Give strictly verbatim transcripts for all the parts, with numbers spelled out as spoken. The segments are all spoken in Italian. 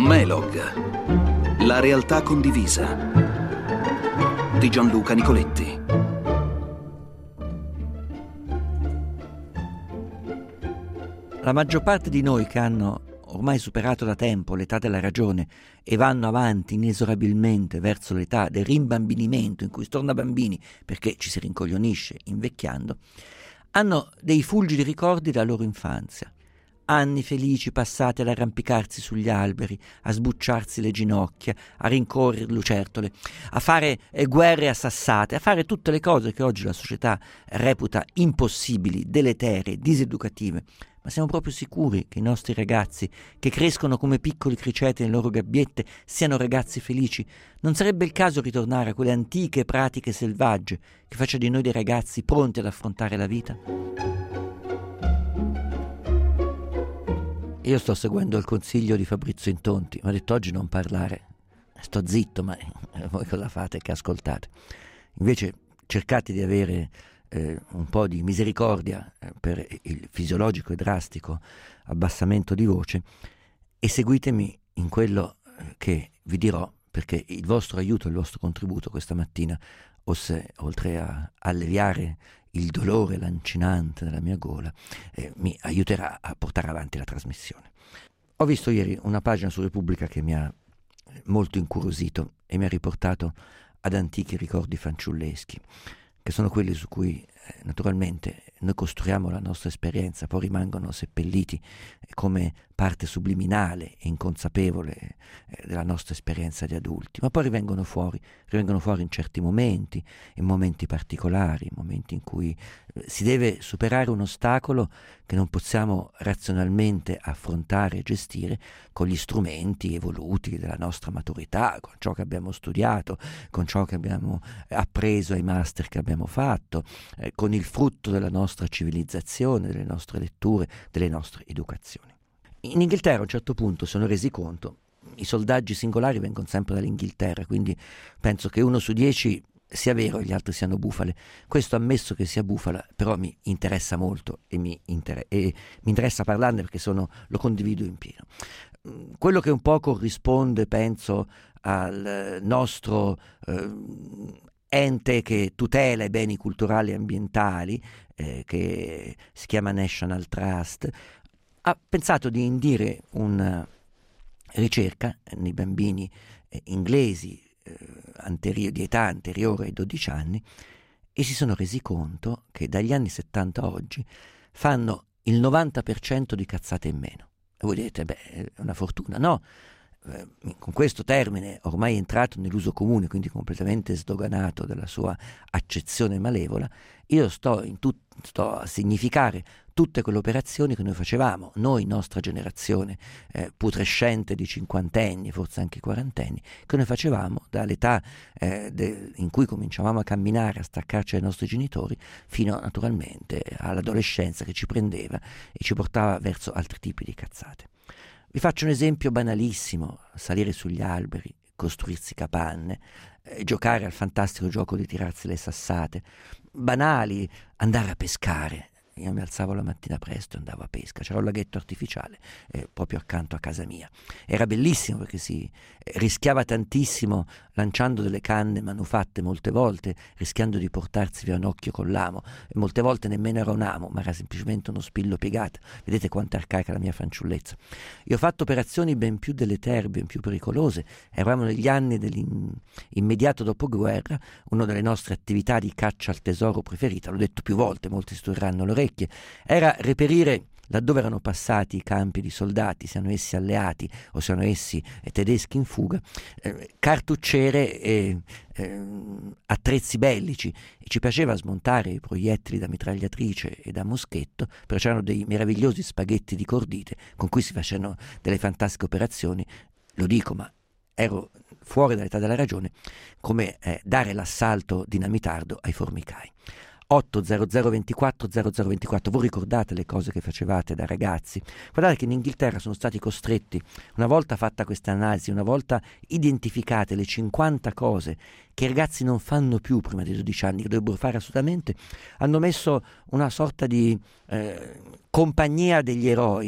Melog, la realtà condivisa di Gianluca Nicoletti. La maggior parte di noi che hanno ormai superato da tempo l'età della ragione e vanno avanti inesorabilmente verso l'età del rimbambinimento in cui si torna bambini perché ci si rincoglionisce invecchiando, hanno dei fulgidi ricordi della loro infanzia. Anni felici passati ad arrampicarsi sugli alberi, a sbucciarsi le ginocchia, a rincorrere lucertole, a fare eh, guerre assassate, a fare tutte le cose che oggi la società reputa impossibili, deleterie, diseducative. Ma siamo proprio sicuri che i nostri ragazzi, che crescono come piccoli criceti nelle loro gabbiette, siano ragazzi felici? Non sarebbe il caso ritornare a quelle antiche pratiche selvagge che facevano di noi dei ragazzi pronti ad affrontare la vita? Io sto seguendo il consiglio di Fabrizio Intonti, mi ha detto oggi non parlare, sto zitto, ma voi cosa fate che ascoltate? Invece cercate di avere eh, un po' di misericordia eh, per il fisiologico e drastico abbassamento di voce e seguitemi in quello che vi dirò, perché il vostro aiuto, il vostro contributo questa mattina, osse, oltre a alleviare il dolore lancinante nella mia gola, eh, mi aiuterà a portare avanti la trasmissione. Ho visto ieri una pagina su Repubblica che mi ha molto incuriosito e mi ha riportato ad antichi ricordi fanciulleschi, che sono quelli su cui eh, naturalmente noi costruiamo la nostra esperienza, poi rimangono seppelliti eh, come parte subliminale e inconsapevole eh, della nostra esperienza di adulti, ma poi rivengono fuori, rivengono fuori in certi momenti, in momenti particolari, in momenti in cui eh, si deve superare un ostacolo che non possiamo razionalmente affrontare e gestire con gli strumenti evoluti della nostra maturità, con ciò che abbiamo studiato, con ciò che abbiamo appreso ai master che abbiamo fatto, eh, con il frutto della nostra civilizzazione, delle nostre letture, delle nostre educazioni. In Inghilterra a un certo punto sono resi conto, i sondaggi singolari vengono sempre dall'Inghilterra, quindi penso che uno su dieci sia vero e gli altri siano bufale. Questo ammesso che sia bufala, però mi interessa molto e mi, inter- e mi interessa parlarne perché sono, lo condivido in pieno. Quello che un po' corrisponde, penso, al nostro eh, ente che tutela i beni culturali e ambientali, eh, che si chiama National Trust, ha pensato di indire una ricerca nei bambini eh, inglesi eh, anteri- di età anteriore ai dodici anni e si sono resi conto che dagli anni settanta a oggi fanno il novanta per cento di cazzate in meno. E voi direte, beh, è una fortuna. No, eh, con questo termine ormai entrato nell'uso comune, quindi completamente sdoganato dalla sua accezione malevola, io sto, in tut- sto a significare tutte quelle operazioni che noi facevamo, noi, nostra generazione eh, putrescente di cinquantenni, forse anche quarantenni, che noi facevamo dall'età eh, de- in cui cominciavamo a camminare, a staccarci dai nostri genitori, fino naturalmente all'adolescenza che ci prendeva e ci portava verso altri tipi di cazzate. Vi faccio un esempio banalissimo: salire sugli alberi, costruirsi capanne, eh, giocare al fantastico gioco di tirarsi le sassate, banali, andare a pescare. Io mi alzavo la mattina presto e andavo a pesca, c'era un laghetto artificiale eh, proprio accanto a casa mia. Era bellissimo perché si eh, rischiava tantissimo lanciando delle canne manufatte molte volte, rischiando di portarsi via un occhio con l'amo, e molte volte nemmeno era un amo, ma era semplicemente uno spillo piegato. Vedete quanto è arcaica la mia fanciullezza. Io ho fatto operazioni ben più deleterie, ben più pericolose. Eravamo negli anni dell'immediato dopoguerra, una delle nostre attività di caccia al tesoro preferita, l'ho detto più volte, molti sturranno l'orecchio, era reperire laddove erano passati i campi di soldati, siano essi alleati o siano essi eh, tedeschi in fuga, eh, cartucciere e eh, attrezzi bellici, e ci piaceva smontare i proiettili da mitragliatrice e da moschetto, però c'erano dei meravigliosi spaghetti di cordite con cui si facevano delle fantastiche operazioni. Lo dico, ma ero fuori dall'età della ragione, come eh, dare l'assalto dinamitardo ai formicai. otto zero zero ventiquattro zero zero ventiquattro. Voi ricordate le cose che facevate da ragazzi? Guardate che in Inghilterra sono stati costretti, una volta fatta questa analisi, una volta identificate le cinquanta cose che i ragazzi non fanno più prima dei dodici anni, che dovrebbero fare assolutamente, hanno messo una sorta di eh, compagnia degli eroi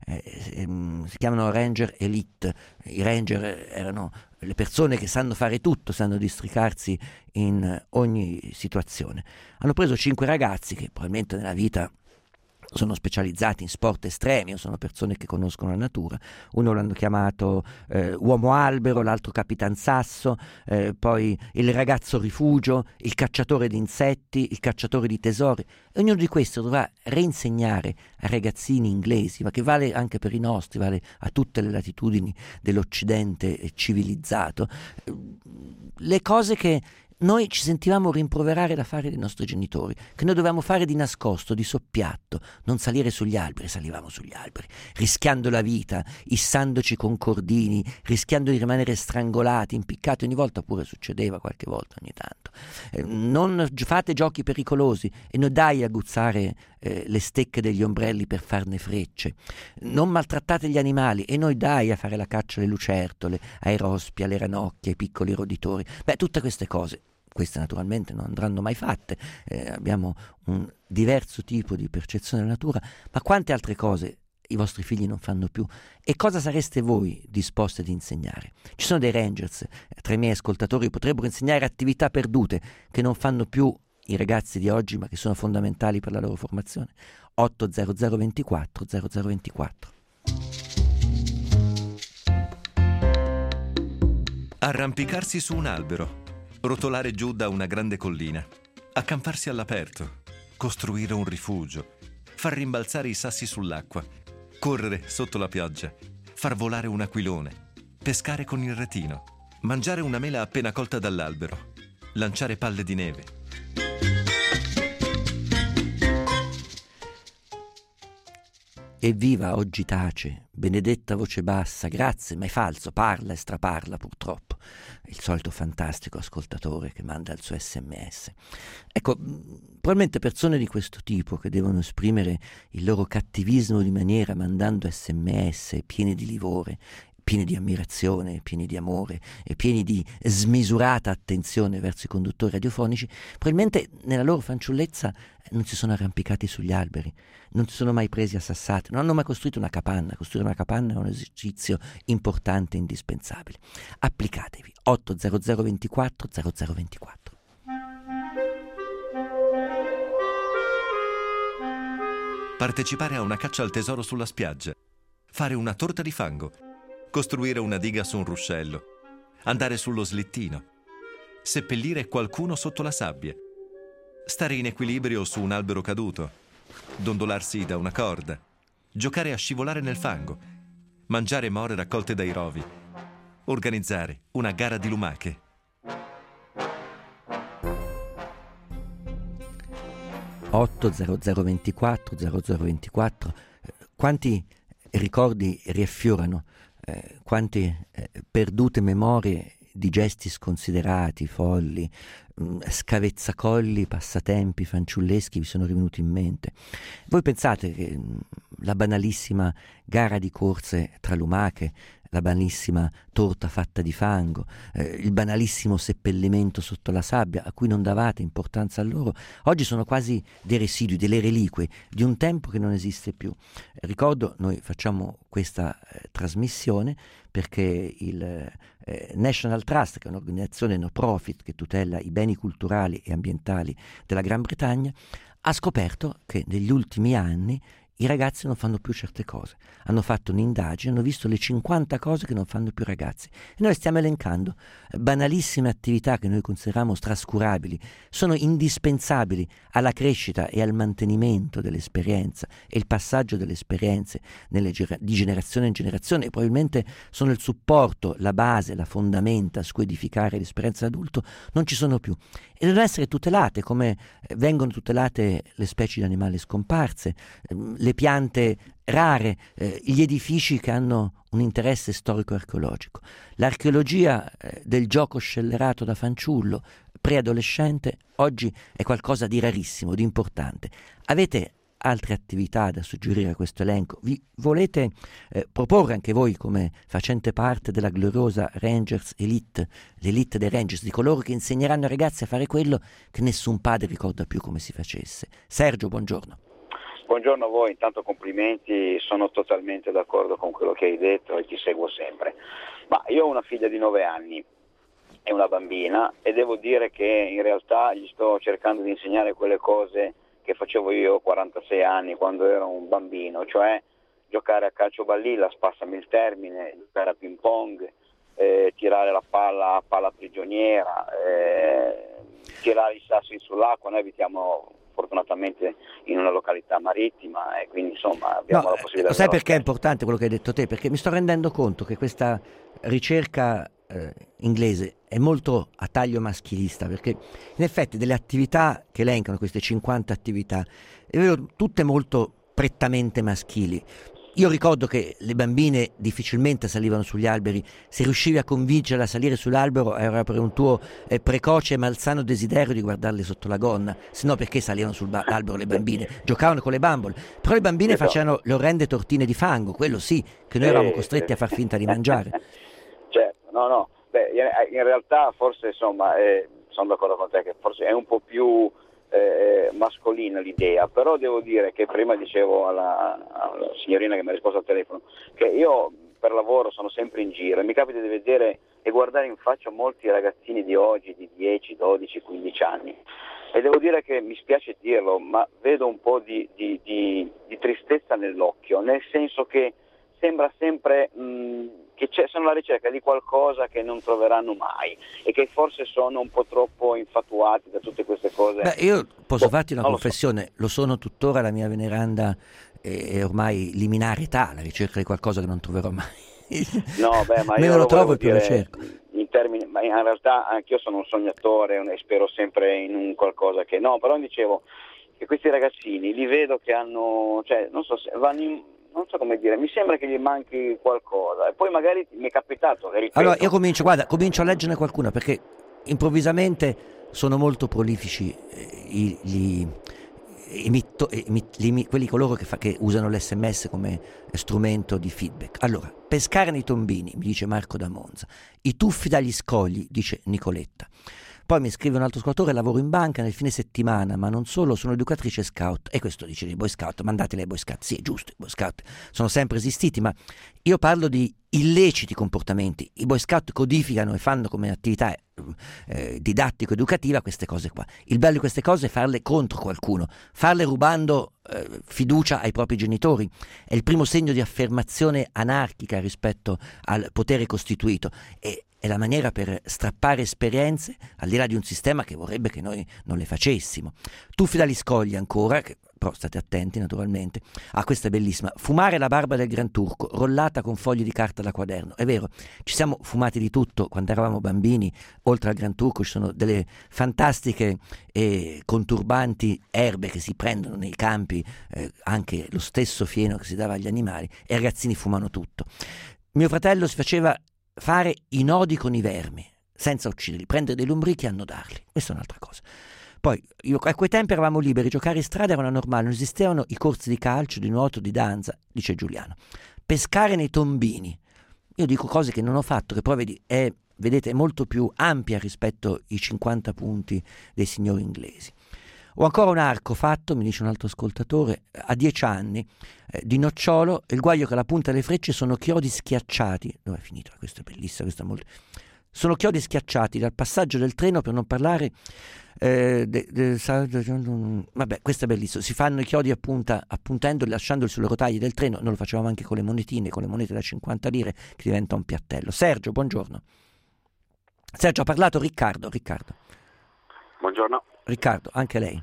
eh, ehm, si chiamano Ranger Elite. I Ranger erano le persone che sanno fare tutto, sanno districarsi in ogni situazione. Hanno preso cinque ragazzi che probabilmente nella vita sono specializzati in sport estremi o sono persone che conoscono la natura. Uno l'hanno chiamato eh, uomo albero, l'altro capitan sasso, eh, poi il ragazzo rifugio, il cacciatore di insetti, il cacciatore di tesori. E ognuno di questi dovrà reinsegnare a ragazzini inglesi, ma che vale anche per i nostri, vale a tutte le latitudini dell'Occidente civilizzato, le cose che noi ci sentivamo rimproverare da fare dai nostri genitori, che noi dovevamo fare di nascosto, di soppiatto, non salire sugli alberi. Salivamo sugli alberi, rischiando la vita, issandoci con cordini, rischiando di rimanere strangolati, impiccati. Ogni volta pure succedeva, qualche volta ogni tanto. Eh, non fate giochi pericolosi e non dai a aguzzare eh, le stecche degli ombrelli per farne frecce. Non maltrattate gli animali e noi dai a fare la caccia alle lucertole, ai rospi, alle ranocchie, ai piccoli roditori. Beh, tutte queste cose, queste naturalmente non andranno mai fatte, eh, abbiamo un diverso tipo di percezione della natura, ma quante altre cose i vostri figli non fanno più e cosa sareste voi disposti ad insegnare? Ci sono dei Rangers, eh, tra i miei ascoltatori potrebbero insegnare attività perdute che non fanno più i ragazzi di oggi ma che sono fondamentali per la loro formazione. otto zero zero ventiquattro zero zero ventiquattro. Arrampicarsi su un albero, rotolare giù da una grande collina, accamparsi all'aperto, costruire un rifugio, far rimbalzare i sassi sull'acqua, correre sotto la pioggia, far volare un aquilone, pescare con il retino, mangiare una mela appena colta dall'albero, lanciare palle di neve. Evviva oggi tace, benedetta voce bassa, grazie, ma è falso, parla e straparla purtroppo. Il solito fantastico ascoltatore che manda il suo sms. Ecco, probabilmente persone di questo tipo che devono esprimere il loro cattivismo di maniera mandando sms pieni di livore, pieni di ammirazione, pieni di amore e pieni di smisurata attenzione verso i conduttori radiofonici, probabilmente nella loro fanciullezza non si sono arrampicati sugli alberi, non si sono mai presi a sassate, non hanno mai costruito una capanna. Costruire una capanna è un esercizio importante e indispensabile. Applicatevi. otto zero zero ventiquattro zero zero ventiquattro. Partecipare a una caccia al tesoro sulla spiaggia, fare una torta di fango, costruire una diga su un ruscello, andare sullo slittino, seppellire qualcuno sotto la sabbia, stare in equilibrio su un albero caduto, dondolarsi da una corda, giocare a scivolare nel fango, mangiare more raccolte dai rovi, organizzare una gara di lumache. otto zero zero ventiquattro zero zero ventiquattro. Quanti ricordi riaffiorano, eh, quante eh, perdute memorie di gesti sconsiderati, folli, mh, scavezzacolli, passatempi fanciulleschi vi sono rivenuti in mente. Voi pensate che mh, la banalissima gara di corse tra lumache, la banalissima torta fatta di fango, eh, il banalissimo seppellimento sotto la sabbia a cui non davate importanza a loro, oggi sono quasi dei residui, delle reliquie di un tempo che non esiste più. Eh, ricordo, noi facciamo questa eh, trasmissione perché il eh, National Trust, che è un'organizzazione no profit che tutela i beni culturali e ambientali della Gran Bretagna, ha scoperto che negli ultimi anni i ragazzi non fanno più certe cose. Hanno fatto un'indagine, hanno visto le cinquanta cose che non fanno più ragazzi. E noi stiamo elencando banalissime attività che noi consideriamo trascurabili, sono indispensabili alla crescita e al mantenimento dell'esperienza e il passaggio delle esperienze nelle, di generazione in generazione, e probabilmente sono il supporto, la base, la fondamenta su cui edificare l'esperienza d'adulto, non ci sono più. E devono essere tutelate come vengono tutelate le specie di animali scomparse, le piante rare, eh, gli edifici che hanno un interesse storico-archeologico. L'archeologia eh, del gioco scellerato da fanciullo, preadolescente, oggi è qualcosa di rarissimo, di importante. Avete altre attività da suggerire a questo elenco? Vi volete eh, proporre anche voi, come facente parte della gloriosa Rangers Elite, l'elite dei Rangers, di coloro che insegneranno ai ragazzi a fare quello che nessun padre ricorda più come si facesse? Sergio, buongiorno. buongiorno a voi, intanto complimenti, sono totalmente d'accordo con quello che hai detto e ti seguo sempre. Ma io ho una figlia di nove anni e una bambina e devo dire che in realtà gli sto cercando di insegnare quelle cose che facevo io a quarantasei anni quando ero un bambino, cioè giocare a calcio balilla, spassami il termine, giocare a ping pong, eh, tirare la palla a palla prigioniera, eh, tirare i sassi sull'acqua. Noi abitiamo fortunatamente in una località marittima e quindi insomma abbiamo no, la possibilità. Lo sai perché è importante quello che hai detto te? Perché mi sto rendendo conto che questa ricerca eh, inglese è molto a taglio maschilista, perché in effetti delle attività che elencano, queste cinquanta attività, è vero, tutte molto prettamente maschili. Io ricordo che le bambine difficilmente salivano sugli alberi, se riuscivi a convincerle a salire sull'albero era per un tuo eh, precoce e malsano desiderio di guardarle sotto la gonna, se no perché salivano sull'albero le bambine? Giocavano con le bambole, però le bambine Esatto. facevano le orrende tortine di fango, quello sì, che noi Sì, eravamo costretti sì. a far finta di mangiare. Certo, no, no, beh, in realtà forse insomma eh, sono d'accordo con te che forse è un po' più Eh, mascolina l'idea, però devo dire che prima dicevo alla, alla signorina che mi ha risposto al telefono che io per lavoro sono sempre in giro e mi capita di vedere e guardare in faccia molti ragazzini di oggi di dieci, dodici, quindici anni e devo dire che mi spiace dirlo, ma vedo un po' di, di, di, di tristezza nell'occhio, nel senso che sembra sempre mh, che c'è, sono alla ricerca di qualcosa che non troveranno mai e che forse sono un po' troppo infatuati da tutte queste cose. Beh, io posso Oh, farti una confessione, lo, so. lo sono tuttora, la mia veneranda è ormai liminare età, alla ricerca di qualcosa che non troverò mai. No, beh, ma meno io lo trovo e più lo dire, cerco. In termini, ma in realtà anch'io sono un sognatore e spero sempre in un qualcosa che no, però dicevo che questi ragazzini li vedo che hanno, cioè non so se vanno in, non so come dire, mi sembra che gli manchi qualcosa e poi magari mi è capitato, ripeto. Allora io comincio, guarda, comincio a leggerne qualcuna perché improvvisamente sono molto prolifici eh, i, gli, i mitto, i, i, quelli coloro che, fa, che usano l'esse emme esse come strumento di feedback. Allora, pescare nei tombini, mi dice Marco da Monza, i tuffi dagli scogli, dice Nicoletta. Poi mi scrive un altro ascoltatore, lavoro in banca nel fine settimana, ma non solo, sono educatrice scout. E questo dice dei boy scout, mandateli ai boy scout. Sì, è giusto, i boy scout sono sempre esistiti, ma io parlo di illeciti comportamenti. I boy scout codificano e fanno come attività eh, didattico-educativa queste cose qua. Il bello di queste cose è farle contro qualcuno, farle rubando eh, fiducia ai propri genitori. È il primo segno di affermazione anarchica rispetto al potere costituito. E è la maniera per strappare esperienze al di là di un sistema che vorrebbe che noi non le facessimo. Tuffi dagli scogli ancora, che, però state attenti naturalmente. Ah, questa è bellissima. Fumare la barba del Gran Turco, rollata con fogli di carta da quaderno. È vero, ci siamo fumati di tutto quando eravamo bambini. Oltre al Gran Turco ci sono delle fantastiche e conturbanti erbe che si prendono nei campi, eh, anche lo stesso fieno che si dava agli animali, e i ragazzini fumano tutto. Mio fratello si faceva fare i nodi con i vermi senza ucciderli, prendere dei lombrichi e annodarli, questa è un'altra cosa. Poi io, a quei tempi eravamo liberi, giocare in strada era normale, non esistevano i corsi di calcio, di nuoto, di danza, dice Giuliano. Pescare nei tombini, io dico cose che non ho fatto, che poi vedi, è, vedete, è molto più ampia rispetto ai cinquanta punti dei signori inglesi. Ho ancora un arco fatto, mi dice un altro ascoltatore, a dieci anni, eh, di nocciolo, il guaio che alla punta delle frecce sono chiodi schiacciati. Dove è finito? Questo è bellissimo, questo è molto... Sono chiodi schiacciati dal passaggio del treno, per non parlare... Eh, de, de, vabbè, questo è bellissimo. Si fanno i chiodi a punta, appuntendoli, lasciandoli sulle rotaie del treno. Noi lo facevamo anche con le monetine, con le monete da cinquanta lire, che diventa un piattello. Sergio, buongiorno. Sergio, ha parlato Riccardo. Riccardo. Buongiorno. Riccardo, anche lei.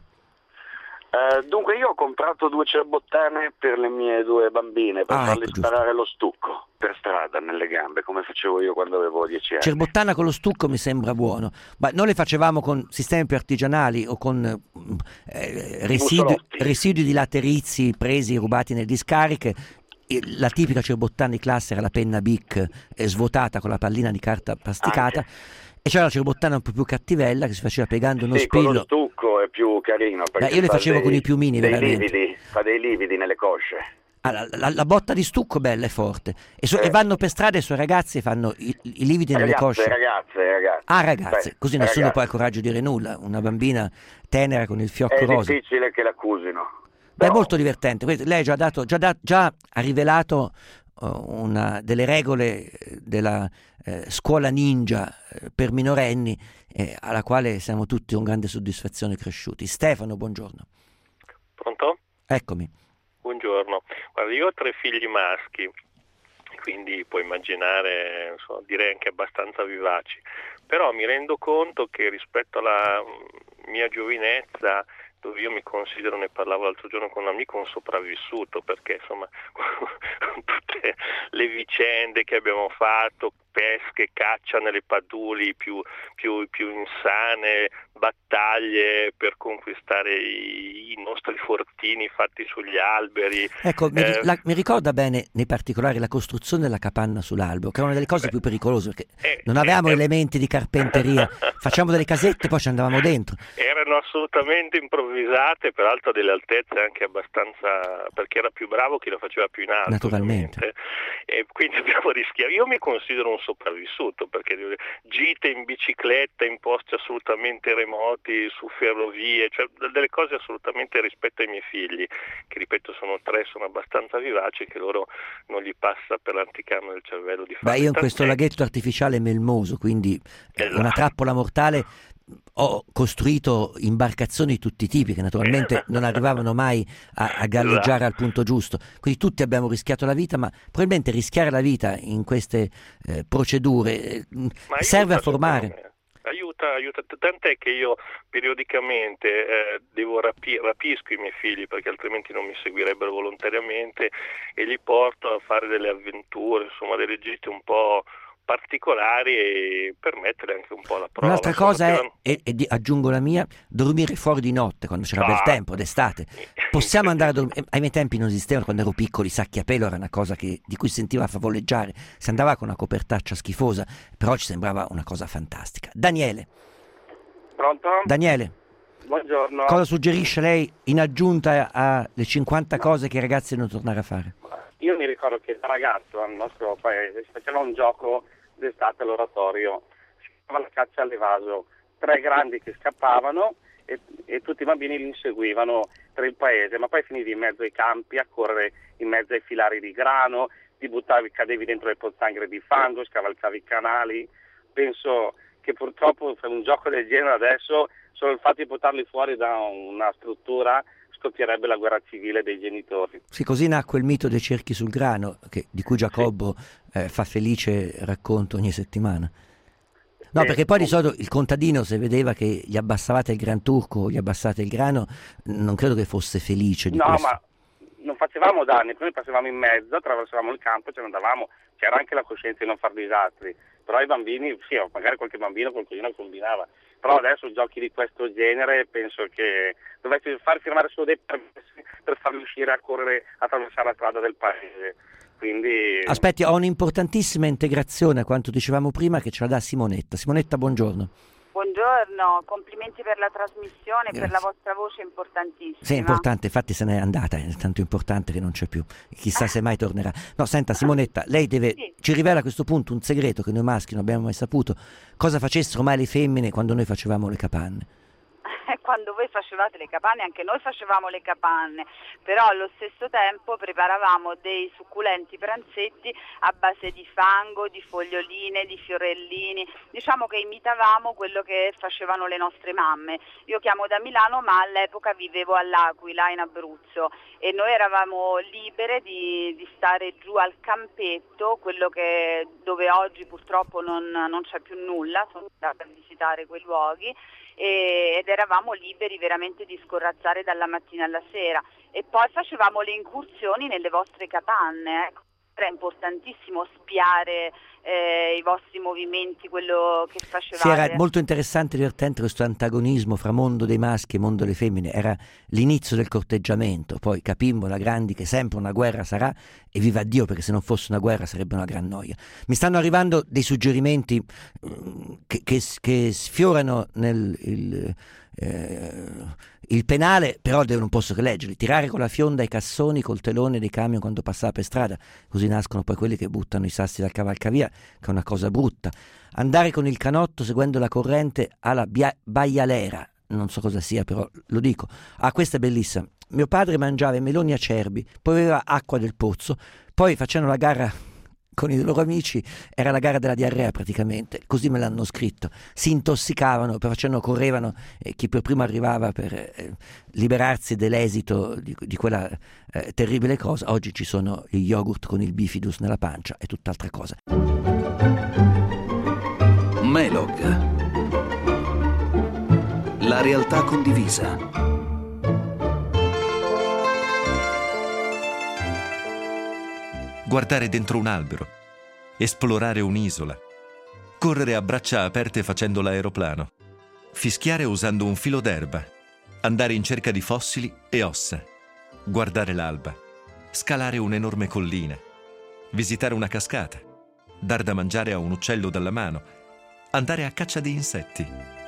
Eh, dunque io ho comprato due cerbottane per le mie due bambine per ah, farle ecco, sparare lo stucco per strada nelle gambe, come facevo io quando avevo dieci anni. Cerbottana con lo stucco mi sembra buono, ma noi le facevamo con sistemi più artigianali o con eh, residui, residui di laterizi presi, rubati nelle discariche. La tipica cerbottana di classe era la penna Bic eh, svuotata con la pallina di carta plasticata. Anche. E c'era la cerbottana un po' più cattivella che si faceva piegando uno sì, spillo. Con lo stucco è più carino. Beh, io le facevo dei, con i piumini, dei veramente. Lividi, fa dei lividi nelle cosce. Ah, la, la, la botta di stucco bella e forte. E, so, eh. e vanno per strada e i suoi ragazzi fanno i, i lividi ragazze, nelle cosce. Ragazze, ragazze. Ah, ragazze. Beh, così nessuno ragazze. poi ha il coraggio di dire nulla. Una bambina tenera con il fiocco è rosa. È difficile che l'accusino. Beh, è molto divertente. Lei già, dato, già, da, già ha rivelato uh, una delle regole della eh, scuola ninja eh, per minorenni, eh, alla quale siamo tutti con grande soddisfazione cresciuti. Stefano, buongiorno. Pronto? Eccomi. Buongiorno. Guarda, io ho tre figli maschi, quindi puoi immaginare, insomma, direi anche abbastanza vivaci, però mi rendo conto che rispetto alla mia giovinezza, dove io mi considero, ne parlavo l'altro giorno con un amico, un sopravvissuto, perché insomma con tutte le vicende che abbiamo fatto, pesche, caccia nelle paduli più, più, più insane, battaglie per conquistare i, i nostri fortini fatti sugli alberi. Ecco, mi, eh, la, mi ricorda bene nei particolari la costruzione della capanna sull'albero, che è una delle cose beh, più pericolose, perché eh, non avevamo eh, elementi di carpenteria, facciamo delle casette, poi ci andavamo dentro. Erano assolutamente improvvisate, peraltro a delle altezze anche abbastanza, perché era più bravo chi lo faceva più in alto. Naturalmente. Ovviamente. E quindi abbiamo rischiato. Io mi considero un sopravvissuto, perché gite in bicicletta in posti assolutamente remoti, su ferrovie, cioè delle cose assolutamente, rispetto ai miei figli, che ripeto sono tre, sono abbastanza vivaci, che loro non gli passa per l'anticamera del cervello di fare. Beh, io in questo laghetto artificiale melmoso, quindi esatto. Una trappola mortale, ho costruito imbarcazioni di tutti i tipi che naturalmente non arrivavano mai a, a galleggiare al punto giusto, quindi tutti abbiamo rischiato la vita, ma probabilmente rischiare la vita in queste eh, procedure eh, serve a formare. Aiuta, aiuta, tant'è che io periodicamente eh, devo rapi- rapisco i miei figli, perché altrimenti non mi seguirebbero volontariamente, e li porto a fare delle avventure, insomma delle gite un po' particolari, e per mettere anche un po' alla prova. Un'altra cosa è, e, e aggiungo la mia, dormire fuori di notte quando c'era ah. bel tempo, d'estate. Possiamo andare a dormire, ai miei tempi non esistevano, quando ero piccoli, i sacchi a pelo era una cosa che, di cui si sentiva favoleggiare, si andava con una copertaccia schifosa, però ci sembrava una cosa fantastica. Daniele. Pronto? Daniele. Buongiorno. Cosa suggerisce lei in aggiunta alle cinquanta cose che i ragazzi devono tornare a fare? Io mi ricordo che da ragazzo al nostro paese si faceva un gioco d'estate all'oratorio, si chiamava la caccia all'evaso, tre grandi che scappavano e, e tutti i bambini li inseguivano per il paese, ma poi finivi in mezzo ai campi a correre in mezzo ai filari di grano, ti buttavi, cadevi dentro le pozzanghere di fango, scavalcavi i canali. Penso che purtroppo per un gioco del genere adesso, solo il fatto di portarli fuori da una struttura, scoppierebbe la guerra civile dei genitori. Sì, così nacque il mito dei cerchi sul grano, che, di cui Giacobbo sì. eh, fa felice racconto ogni settimana. No, perché poi di solito il contadino, se vedeva che gli abbassavate il gran turco o gli abbassate il grano, non credo che fosse felice di no, questo. Ma non facevamo danni, noi passavamo in mezzo, attraversavamo il campo e ce ne andavamo, c'era anche la coscienza di non far disastri, però i bambini, sì, magari qualche bambino qualcosina combinava, però adesso giochi di questo genere penso che dovessi far firmare solo dei permessi per farli uscire a correre, attraversare la strada del paese. Quindi... Aspetti, ho un'importantissima integrazione a quanto dicevamo prima che ce la dà Simonetta. Simonetta, buongiorno. Buongiorno, complimenti per la trasmissione, Grazie. Per la vostra voce importantissima. Sì, è importante, infatti se n'è andata, è tanto importante che non c'è più, chissà se mai tornerà. No, senta Simonetta, lei deve, sì. ci rivela a questo punto un segreto che noi maschi non abbiamo mai saputo, cosa facessero mai le femmine quando noi facevamo le capanne. Quando voi facevate le capanne, anche noi facevamo le capanne, però allo stesso tempo preparavamo dei succulenti pranzetti a base di fango, di foglioline, di fiorellini, diciamo che imitavamo quello che facevano le nostre mamme. Io chiamo da Milano, ma all'epoca vivevo all'Aquila, in Abruzzo, e noi eravamo libere di, di stare giù al campetto, quello che dove oggi purtroppo non, non c'è più nulla, sono andata a visitare quei luoghi, ed eravamo liberi veramente di scorrazzare dalla mattina alla sera, e poi facevamo le incursioni nelle vostre capanne. Ecco, era importantissimo spiare eh, i vostri movimenti, quello che facevate. Sì, era molto interessante e divertente questo antagonismo fra mondo dei maschi e mondo delle femmine. Era l'inizio del corteggiamento, poi capimmo da grandi che sempre una guerra sarà, e viva Dio, perché se non fosse una guerra sarebbe una gran noia. Mi stanno arrivando dei suggerimenti che, che, che sfiorano nel il, eh, il penale, però devo, non posso che leggerli. Tirare con la fionda i cassoni col telone dei camion quando passava per strada, così nascono poi quelli che buttano i sassi dal cavalcavia, che è una cosa brutta. Andare con il canotto seguendo la corrente alla bia- baialera, non so cosa sia, però lo dico. Ah, questa è bellissima. Mio padre mangiava i meloni acerbi, poi aveva acqua del pozzo, poi facendo la gara con i loro amici, era la gara della diarrea praticamente, così me l'hanno scritto. Si intossicavano, poi facendo, correvano, eh, chi per primo arrivava per eh, liberarsi dell'esito di, di quella eh, terribile cosa. Oggi ci sono gli yogurt con il bifidus nella pancia, è tutt'altra cosa. Melog. La realtà condivisa. Guardare dentro un albero, esplorare un'isola, correre a braccia aperte facendo l'aeroplano, fischiare usando un filo d'erba, andare in cerca di fossili e ossa, guardare l'alba, scalare un'enorme collina, visitare una cascata, dar da mangiare a un uccello dalla mano, andare a caccia di insetti.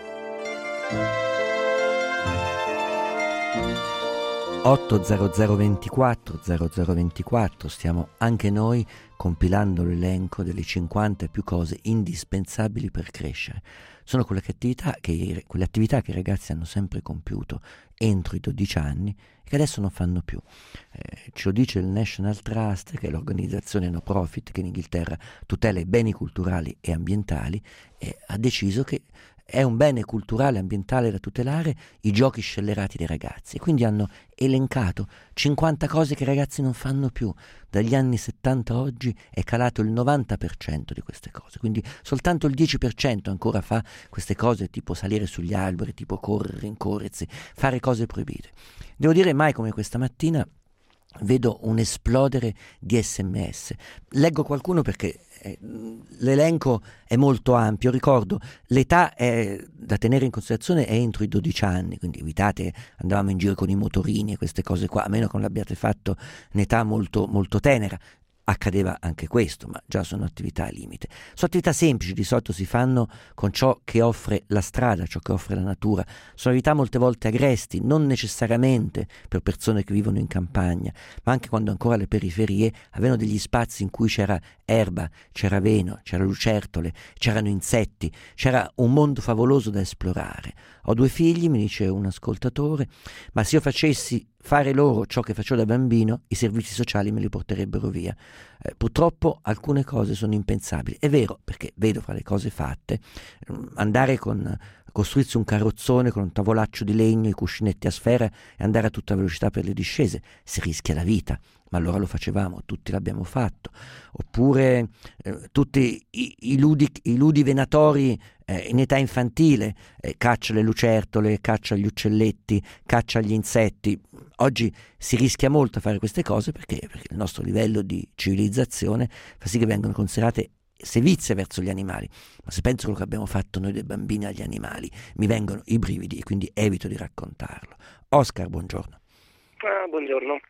otto zero zero ventiquattro zero zero ventiquattro, stiamo anche noi compilando l'elenco delle cinquanta e più cose indispensabili per crescere. Sono quelle attività che, quelle attività che i ragazzi hanno sempre compiuto entro i dodici anni e che adesso non fanno più. Eh, ce lo dice il National Trust, che è l'organizzazione no profit che in Inghilterra tutela i beni culturali e ambientali, e ha deciso che è un bene culturale e ambientale da tutelare i giochi scellerati dei ragazzi. E quindi hanno elencato cinquanta cose che i ragazzi non fanno più. Dagli anni settanta a oggi è calato il novanta per cento di queste cose, quindi soltanto il dieci per cento ancora fa queste cose, tipo salire sugli alberi, tipo correre, rincorrersi, fare cose proibite. Devo dire, mai come questa mattina vedo un esplodere di sms. Leggo qualcuno perché eh, l'elenco è molto ampio. Ricordo, l'età è, da tenere in considerazione è entro i dodici anni, quindi evitate, andavamo in giro con i motorini e queste cose qua, a meno che non l'abbiate fatto in età molto, molto tenera. Accadeva anche questo, ma già sono attività a limite. Sono attività semplici, di solito si fanno con ciò che offre la strada, ciò che offre la natura. Sono attività molte volte agresti, non necessariamente per persone che vivono in campagna, ma anche quando ancora le periferie avevano degli spazi in cui c'era erba, c'era aveno, c'era lucertole, c'erano insetti, c'era un mondo favoloso da esplorare. Ho due figli, mi dice un ascoltatore, ma se io facessi fare loro ciò che facevo da bambino, i servizi sociali me li porterebbero via. Eh, purtroppo alcune cose sono impensabili. È vero, perché vedo fra le cose fatte, andare con costruirsi un carrozzone con un tavolaccio di legno, i cuscinetti a sfera e andare a tutta velocità per le discese, si rischia la vita, ma allora lo facevamo, tutti l'abbiamo fatto. Oppure eh, tutti i, i, ludi, i ludi venatori eh, in età infantile, eh, caccia alle lucertole, caccia agli uccelletti, caccia agli insetti. Oggi si rischia molto a fare queste cose perché, perché il nostro livello di civilizzazione fa sì che vengano considerate sevizie verso gli animali, ma se penso a quello che abbiamo fatto noi dei bambini agli animali mi vengono i brividi e quindi evito di raccontarlo. Oscar, buongiorno. Ah, buongiorno.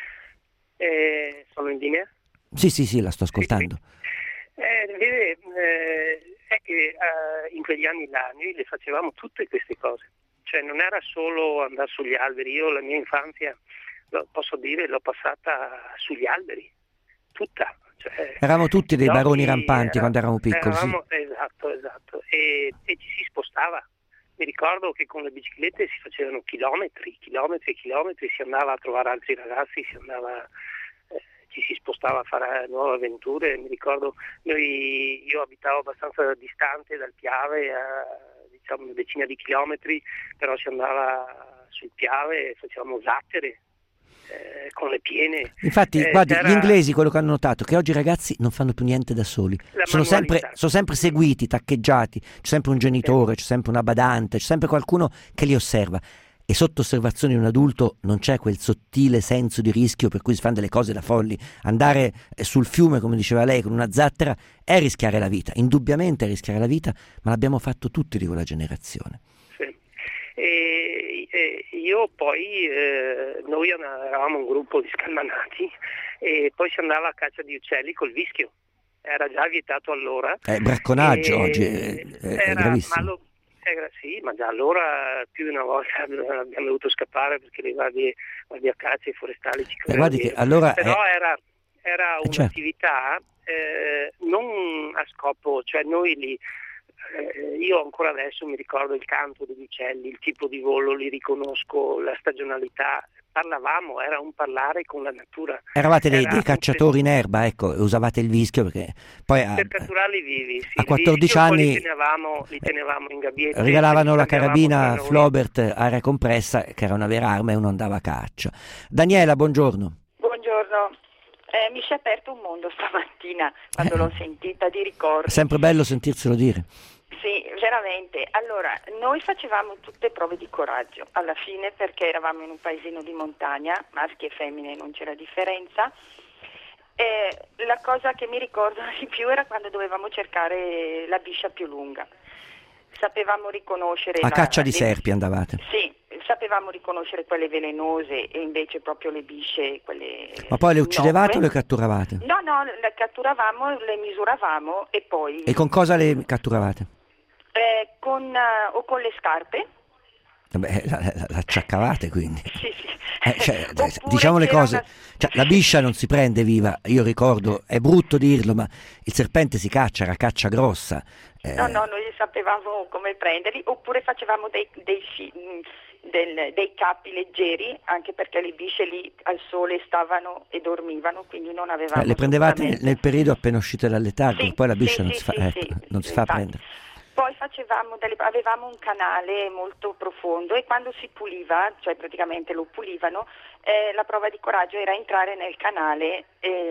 Eh, sono in linea? Sì, sì, sì, la sto ascoltando. Sì. Eh, vede, eh, è che eh, in quegli anni là noi le facevamo tutte queste cose, cioè non era solo andare sugli alberi. Io la mia infanzia, lo, posso dire, l'ho passata sugli alberi, tutta. Cioè, eravamo tutti dei baroni rampanti era, quando eravamo piccoli. Eravamo, sì. Esatto, esatto. E, e ci si spostava. Mi ricordo che con le biciclette si facevano chilometri, chilometri e chilometri, si andava a trovare altri ragazzi, si andava, eh, ci si spostava a fare nuove avventure. Mi ricordo, noi, io abitavo abbastanza distante dal Piave, a diciamo una decina di chilometri, però si andava sul Piave e facevamo zattere. Eh, con le piene. Infatti, eh, guardi, c'era... gli inglesi quello che hanno notato che oggi i ragazzi non fanno più niente da soli, sono sempre, sono sempre seguiti, taccheggiati, c'è sempre un genitore, c'è sempre una badante, c'è sempre qualcuno che li osserva, e sotto osservazione di un adulto non c'è quel sottile senso di rischio per cui si fanno delle cose da folli. Andare sul fiume, come diceva lei, con una zattera è rischiare la vita, indubbiamente è rischiare la vita, ma l'abbiamo fatto tutti di quella generazione. Sì. E, e io poi eh, noi eravamo un gruppo di scalmanati e poi si andava a caccia di uccelli col vischio, era già vietato allora. È bracconaggio oggi, è, è, era, è gravissimo. Ma lo, era, sì, ma già allora più di una volta abbiamo dovuto scappare perché le guardie, guardie a caccia e forestali ci eh, guardi che allora però è... era, era eh, un'attività eh, non a scopo, cioè noi li eh, io ancora adesso mi ricordo il canto degli uccelli, il tipo di volo, li riconosco, la stagionalità. Parlavamo, era un parlare con la natura. Eravate dei, Era dei cacciatori in erba, ecco, usavate il vischio perché poi a, per catturarli vivi, sì. a quattordici anni li tenevamo, li tenevamo in gabbiette, regalavano la scambiavamo carabina tra noi. Flaubert aria compressa, che era una vera arma, e uno andava a caccia. Daniela, buongiorno. Buongiorno. Eh, mi si è aperto un mondo stamattina quando Eh. l'ho sentita, di ricordi. È sempre bello sentirselo dire. Sì, veramente. Allora, noi facevamo tutte prove di coraggio alla fine, perché eravamo in un paesino di montagna, maschi e femmine non c'era differenza. E la cosa che mi ricordo di più era quando dovevamo cercare la biscia più lunga. Sapevamo riconoscere A la- caccia di le- serpi andavate. Sì, sapevamo riconoscere quelle velenose e invece proprio le bisce, quelle Ma poi le uccidevate o innocue. le catturavate? No, no, le catturavamo, le misuravamo e poi E con cosa le catturavate? eh, con, eh, o con le scarpe. Beh, la, la, la acciaccavate quindi. Sì, sì. Eh, cioè, Oppure diciamo le c'era cose, una- cioè, la biscia non si prende viva, io ricordo, è brutto dirlo, ma il serpente si caccia, era caccia grossa. Eh, No, no, noi sapevamo come prenderli, oppure facevamo dei, dei, fi- mh, del- dei cappi leggeri, anche perché le bisce lì al sole stavano e dormivano, quindi non avevamo... eh, le prendevate nel, assolutamente- nel periodo appena uscite dal letargo, Sì, poi la biscia sì, non sì, si fa, sì, ecco, sì, non si fa infatti. prendere. Poi facevamo delle, avevamo un canale molto profondo e quando si puliva, cioè praticamente lo pulivano, eh, la prova di coraggio era entrare nel canale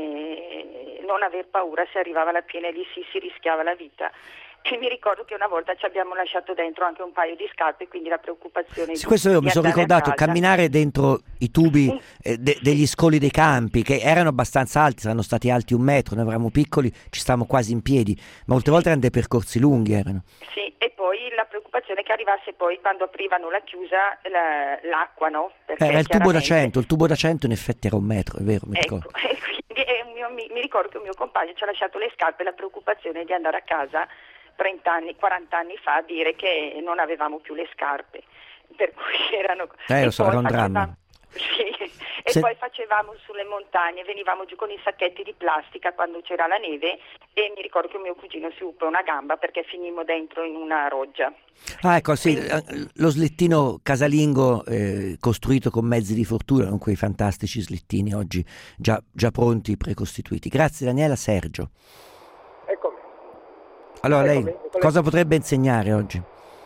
e non aver paura se arrivava la piena, e lì sì, si rischiava la vita. E mi ricordo che una volta ci abbiamo lasciato dentro anche un paio di scarpe, quindi la preoccupazione Sì, di, questo io di mi sono andare a ricordato, casa. camminare dentro i tubi Mm. eh, de- degli scoli dei campi, che erano abbastanza alti, saranno stati alti un metro, noi eravamo piccoli, ci stavamo quasi in piedi, ma molte volte erano dei percorsi lunghi, erano. Sì, e poi la preoccupazione che arrivasse poi quando aprivano la chiusa la- l'acqua, no? Perché Era il tubo da chiaramente- cento, il tubo da cento in effetti era un metro, è vero, mi Ecco, ricordo. e quindi eh, un mio- mi, mi ricordo che un mio compagno ci ha lasciato le scarpe e la preoccupazione di andare a casa trenta anni, quaranta anni fa a dire che non avevamo più le scarpe, per cui erano... Eh, e lo so, poi era un facevamo- dramma. Sì, e Se- poi facevamo sulle montagne, venivamo giù con i sacchetti di plastica quando c'era la neve e mi ricordo che mio cugino si ruppe una gamba perché finimmo dentro in una roggia. Ah, ecco, sì, eh, lo slittino casalingo eh, costruito con mezzi di fortuna, non quei fantastici slittini oggi già, già pronti, precostituiti. Grazie Daniela. Sergio. Eccomi. Allora, lei Eccomi, eccomi. cosa potrebbe insegnare oggi?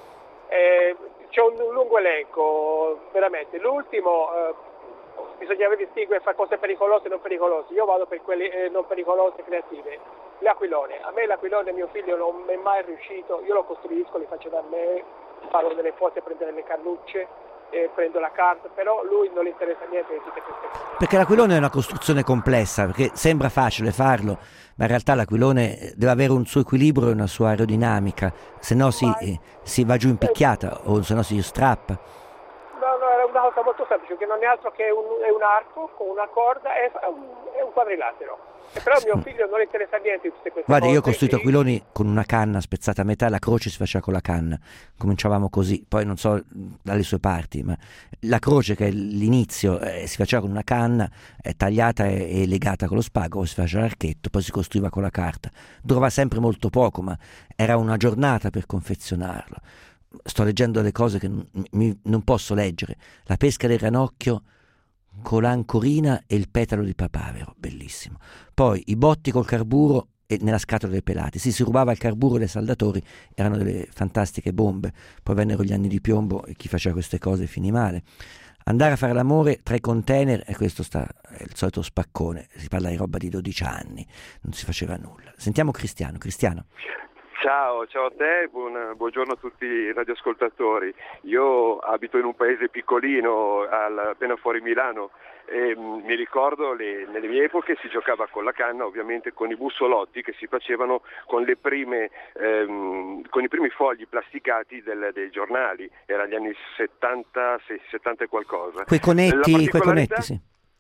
Eh, c'è un, un lungo elenco, veramente. L'ultimo, eh, bisognava distinguere fra cose pericolose e non pericolose. Io vado per quelle eh, non pericolose e creative. L'aquilone. A me l'aquilone mio figlio non è mai riuscito, io lo costruisco, li faccio da me, farò delle foto e prendere le cannucce, eh, prendo la carta, però lui non gli interessa niente di tutte queste cose. Perché l'aquilone è una costruzione complessa, perché sembra facile farlo, ma in realtà l'aquilone deve avere un suo equilibrio e una sua aerodinamica, se no si, eh, si va giù in picchiata o se no si strappa. No, no, era una cosa molto semplice, che non è altro che un, è un arco con una corda e è un, è un quadrilatero. E però mio figlio non gli interessa niente di tutte queste Guarda, cose. io ho costruito e- aquiloni con una canna spezzata a metà, la croce si faceva con la canna, cominciavamo così, poi non so dalle sue parti, ma la croce, che è l'inizio, eh, si faceva con una canna eh, tagliata e, e legata con lo spago, poi si faceva l'archetto, poi si costruiva con la carta. Durava sempre molto poco, ma era una giornata per confezionarlo. Sto leggendo le cose che non, mi- non posso leggere. La pesca del ranocchio con l'ancorina e il petalo di papavero, bellissimo. Poi i botti col carburo e nella scatola dei pelati. Sì, si rubava il carburo dai saldatori, erano delle fantastiche bombe. Poi vennero gli anni di piombo e chi faceva queste cose finì male. Andare a fare l'amore tra i container, e questo sta, è il solito spaccone, si parla di roba di dodici anni, non si faceva nulla. Sentiamo Cristiano. Cristiano. Ciao, ciao a te, buon, buongiorno a tutti i radioascoltatori. Io abito in un paese piccolino, al, appena fuori Milano, e mh, mi ricordo le, nelle mie epoche si giocava con la canna, ovviamente con i bussolotti che si facevano con le prime, ehm, con i primi fogli plasticati del, dei giornali, era gli anni settanta, settanta e qualcosa. Quei La conetti, quei particolarità- conetti, sì.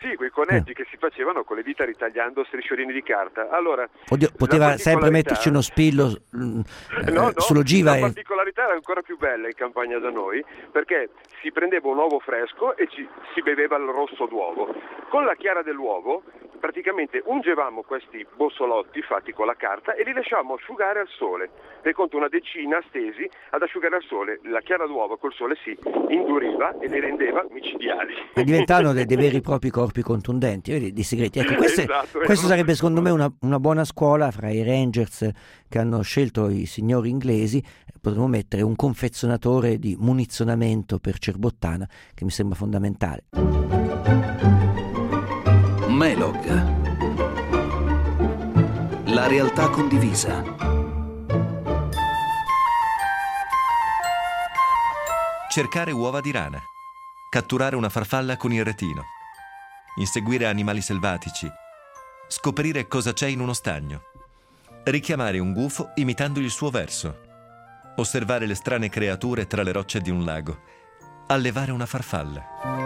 Sì, quei coneggi Eh. che si facevano con le dita ritagliando strisciolini di carta. Allora, Oddio, la poteva sempre particolarità- metterci uno spillo mm, eh, No, no, sull'ogiva la e... particolarità era ancora più bella in campagna da noi, perché si prendeva un uovo fresco e ci, si beveva il rosso d'uovo. Con la chiara dell'uovo praticamente ungevamo questi bossolotti fatti con la carta e li lasciavamo asciugare al sole. Per conto una decina stesi ad asciugare al sole. La chiara d'uovo col sole si induriva e li rendeva micidiali. E diventavano dei, dei veri e propri corpi contundenti, vedi, di segreti. Ecco, queste- Esatto, questo erano- sarebbe secondo me una, una buona scuola fra i Rangers che hanno scelto i signori inglesi. Potremmo mettere un confezionatore di munizionamento per Cerbottana, che mi sembra fondamentale. Melog. La realtà condivisa. Cercare uova di rana. Catturare una farfalla con il retino. Inseguire animali selvatici. Scoprire cosa c'è in uno stagno. Richiamare un gufo imitando il suo verso. Osservare le strane creature tra le rocce di un lago. Allevare una farfalla.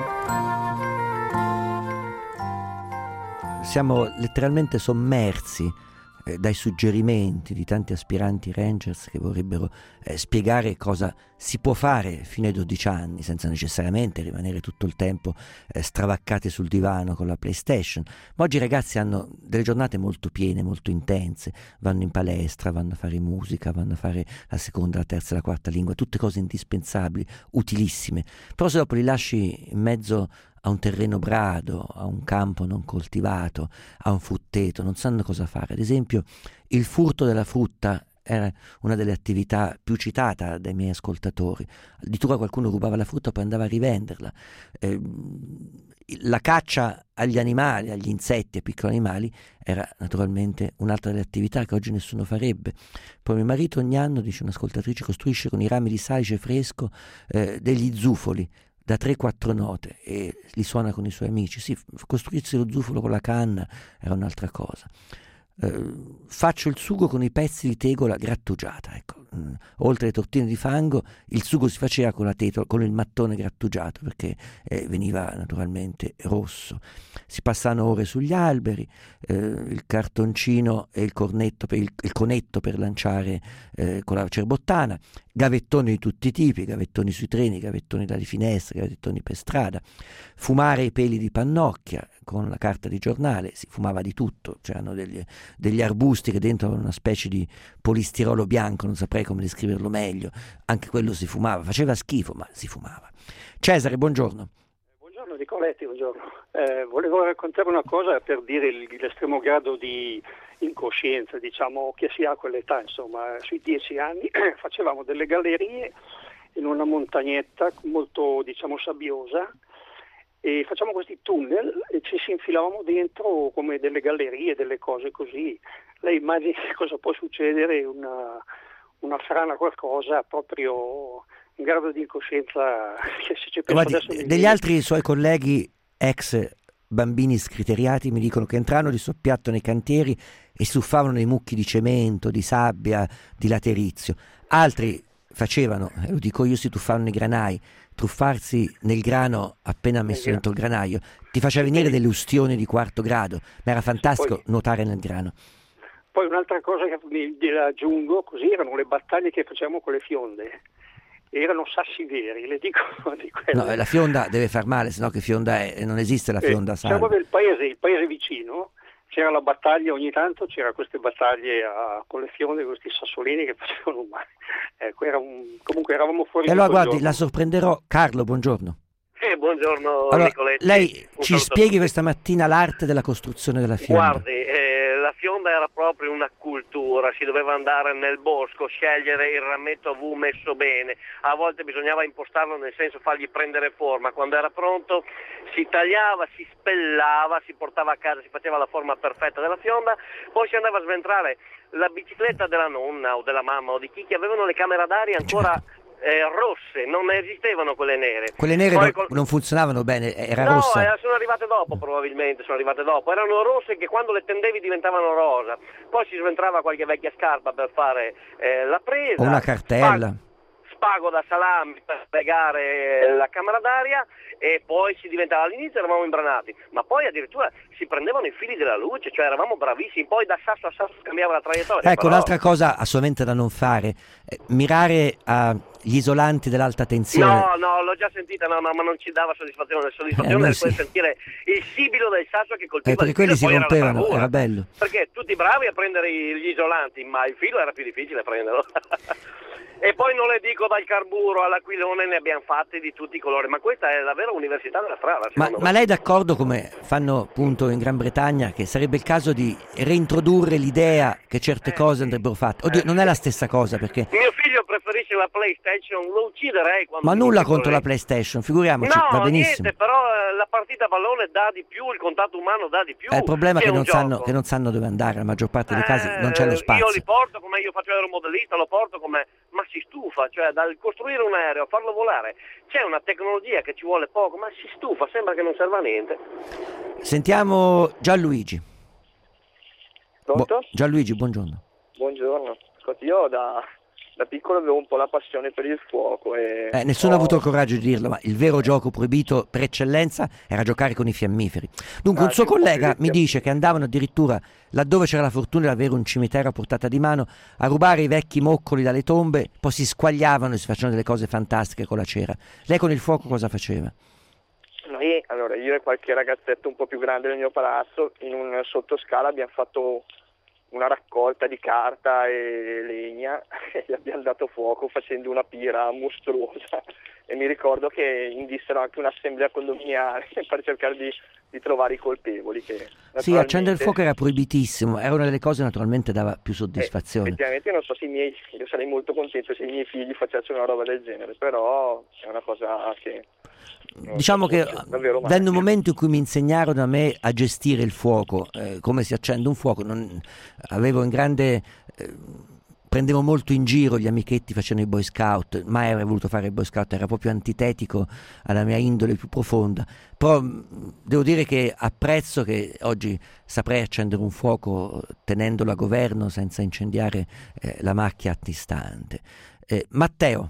Siamo letteralmente sommersi eh, dai suggerimenti di tanti aspiranti Rangers che vorrebbero eh, spiegare cosa si può fare fino ai dodici anni senza necessariamente rimanere tutto il tempo eh, stravaccati sul divano con la PlayStation. Ma oggi i ragazzi hanno delle giornate molto piene, molto intense, vanno in palestra, vanno a fare musica, vanno a fare la seconda, la terza, la quarta lingua, tutte cose indispensabili, utilissime. Però se dopo li lasci in mezzo a un terreno brado, a un campo non coltivato, a un frutteto, non sanno cosa fare. Ad esempio, il furto della frutta era una delle attività più citata dai miei ascoltatori. Addirittura qualcuno rubava la frutta e poi andava a rivenderla. Eh, la caccia agli animali, agli insetti, ai piccoli animali, era naturalmente un'altra delle attività che oggi nessuno farebbe. Poi mio marito ogni anno, dice un'ascoltatrice, costruisce con i rami di salice fresco eh, degli zufoli da tre quattro note e li suona con i suoi amici. Sì, costruirsi lo zufolo con la canna era un'altra cosa. Eh, faccio il sugo con i pezzi di tegola grattugiata, ecco. Mm, oltre alle tortine di fango il sugo si faceva con la tetola, con il mattone grattugiato, perché eh, veniva naturalmente rosso. Si passano ore sugli alberi, eh, il cartoncino e il cornetto per il, il conetto per lanciare eh, con la cerbottana, gavettoni di tutti i tipi, gavettoni sui treni, gavettoni dalle finestre, gavettoni per strada, fumare i peli di pannocchia con la carta di giornale. Si fumava di tutto, c'erano degli, degli arbusti che dentro avevano una specie di polistirolo bianco, non saprei come descriverlo meglio, anche quello si fumava, faceva schifo ma si fumava. Cesare, buongiorno. Buongiorno Nicoletti, buongiorno. Eh, volevo raccontare una cosa per dire il- l'estremo grado di incoscienza, diciamo, che si ha a quell'età, insomma, sui dieci anni facevamo delle gallerie in una montagnetta molto, diciamo, sabbiosa e facciamo questi tunnel e ci si infilavamo dentro come delle gallerie, delle cose così. Lei immagini cosa può succedere, una, una frana, qualcosa proprio in grado di incoscienza che se ci penso Guardi, adesso mi degli viene- altri suoi colleghi ex bambini scriteriati mi dicono che entravano di soppiatto nei cantieri e si tuffavano nei mucchi di cemento, di sabbia, di laterizio. Altri facevano, eh, lo dico io, si tuffavano nei granai. Truffarsi nel grano appena messo dentro il granaio ti faceva venire delle ustioni di quarto grado, ma era fantastico nuotare nel grano. Poi un'altra cosa che mi aggiungo, così erano le battaglie che facevamo con le fionde. Erano sassi veri, le dico di quelle. No, la fionda deve far male, sennò che fionda è? Non esiste la Eh, fionda c'era sana. proprio il paese, il paese vicino, c'era la battaglia, ogni tanto c'era queste battaglie a- con le fionde, questi sassolini che facevano male. Ecco, era un, comunque eravamo fuori E allora di quel guardi, giorno. la sorprenderò. Carlo, buongiorno. Eh, buongiorno Allora, Nicoletti. lei Un ci saluto a spieghi tutti. questa mattina l'arte della costruzione della fionda. Guardi, eh, la fionda era proprio una cultura, si doveva andare nel bosco, scegliere il rametto a V messo bene, a volte bisognava impostarlo, nel senso fargli prendere forma, quando era pronto si tagliava, si spellava, si portava a casa, si faceva la forma perfetta della fionda, poi si andava a sventrare la bicicletta della nonna o della mamma o di chi che avevano le camere d'aria ancora eh, rosse, non esistevano quelle nere. Quelle nere Poi non, col- non funzionavano bene, era no, rossa. eh, sono arrivate dopo probabilmente, sono arrivate dopo. Erano rosse che quando le tendevi diventavano rosa. Poi si sventrava qualche vecchia scarpa per fare eh, la presa. O una cartella. Spa- spago da salami per legare la camera d'aria, e poi si diventava, all'inizio eravamo imbranati, ma poi addirittura si prendevano i fili della luce, cioè eravamo bravissimi, poi da sasso a sasso cambiava la traiettoria. Ecco, però... un'altra cosa assolutamente da non fare, eh, mirare agli isolanti dell'alta tensione. No, no, l'ho già sentita, no, no, ma non ci dava soddisfazione, la soddisfazione Eh, è sì. sentire il sibilo del sasso che colpiva Eh, perché il quelli filo, si e poi era la rompevano, bravura. era bello. Perché tutti bravi a prendere gli isolanti, ma il filo era più difficile prenderlo. E poi non le dico dal carburo all'aquilone, ne abbiamo fatti di tutti i colori, ma questa è la vera università della strada. Ma, secondo ma me. lei è d'accordo, come fanno appunto in Gran Bretagna, che sarebbe il caso di reintrodurre l'idea che certe cose andrebbero fatte? Oddio, non è la stessa cosa, perché... Mio figlio preferisce la PlayStation, lo ucciderei quando... Ma nulla piccolo contro la lì. PlayStation, figuriamoci, No, va benissimo. niente, però eh, la partita a pallone dà di più, il contatto umano dà di più. È il problema che che un non, sanno, gioco. che non sanno dove andare, la maggior parte dei casi Eh, non c'è lo Io spazio. li porto come io faccio l'aeromodellista, lo porto come... ma si stufa, cioè dal costruire un aereo a farlo volare c'è una tecnologia che ci vuole poco, ma si stufa, sembra che non serva a niente. Sentiamo Gianluigi. Pronto? Bu- Gianluigi, buongiorno. Buongiorno. Ascolti, io da, da piccolo avevo un po' la passione per il fuoco e Eh, nessuno ha ho- avuto il coraggio di dirlo, ma il vero gioco proibito per eccellenza era giocare con i fiammiferi. Dunque Ah, un suo sì, un po' collega più mi vecchio. dice che andavano addirittura, laddove c'era la fortuna di avere un cimitero a portata di mano, a rubare i vecchi moccoli dalle tombe, poi si squagliavano e si facevano delle cose fantastiche con la cera. Lei con il fuoco cosa faceva? Noi, allora, io e qualche ragazzetto un po' più grande del mio palazzo, in un sottoscala abbiamo fatto una raccolta di carta e legna e gli abbiamo dato fuoco facendo una pira mostruosa, e mi ricordo che indissero anche un'assemblea condominiale per cercare di, di trovare i colpevoli. Che Sì, naturalmente- accendere il fuoco era proibitissimo, era una delle cose che naturalmente dava più soddisfazione. Effettivamente non so se i miei, io sarei molto contento se i miei figli facessero una roba del genere, però è una cosa che... Diciamo che davvero male. venne un momento in cui mi insegnarono a me a gestire il fuoco, eh, come si accende un fuoco. Non, avevo in grande... Eh, prendevo molto in giro gli amichetti facendo i Boy Scout, mai avrei voluto fare il Boy Scout, era proprio antitetico alla mia indole più profonda. Però mh, devo dire che apprezzo che oggi saprei accendere un fuoco tenendolo a governo senza incendiare eh, la macchia attistante. Eh, Matteo.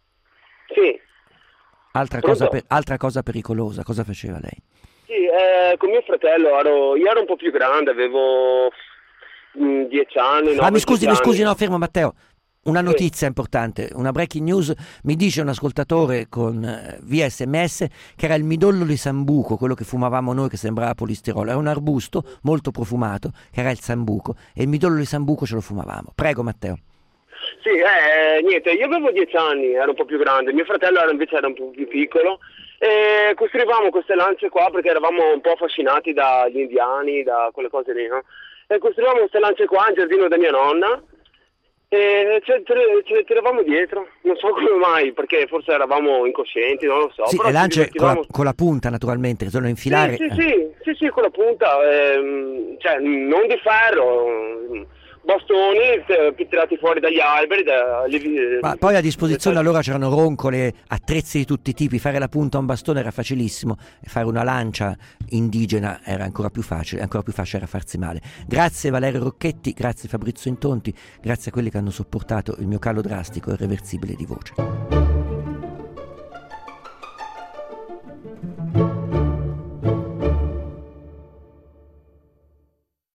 Sì. Altra Pronto? cosa, per- altra cosa pericolosa, cosa faceva lei? Sì, eh, con mio fratello ero, io ero un po' più grande, avevo mh, dieci anni. Ah, nove, mi scusi, dieci mi scusi, anni. no, fermo Matteo. Una notizia importante, una breaking news, mi dice un ascoltatore con eh, via sms che era il midollo di sambuco, quello che fumavamo noi che sembrava polistirolo, era un arbusto molto profumato che era il sambuco, e il midollo di sambuco ce lo fumavamo. Prego Matteo. Sì, eh, niente, io avevo dieci anni, ero un po' più grande, mio fratello era invece era un po' più piccolo, e costruivamo queste lance qua perché eravamo un po' affascinati dagli indiani, da quelle cose lì, no? E costruivamo queste lance qua in giardino da mia nonna, e ce, ce, ce le tiravamo dietro, non so come mai, perché forse eravamo incoscienti, non lo so. Sì, però le ci lance con la, divertivamo. con la punta naturalmente, che sono da infilare. Sì, sì, sì, sì, sì, con la punta, ehm, cioè non di ferro, bastoni eh, tirati fuori dagli alberi. Da, li- Ma poi a disposizione allora c'erano roncole, attrezzi di tutti i tipi, fare la punta a un bastone era facilissimo, e fare una lancia indigena era ancora più facile, ancora più facile era farsi male. Grazie Valerio Rocchetti, grazie Fabrizio Intonti, grazie a quelli che hanno sopportato il mio calo drastico e irreversibile di voce.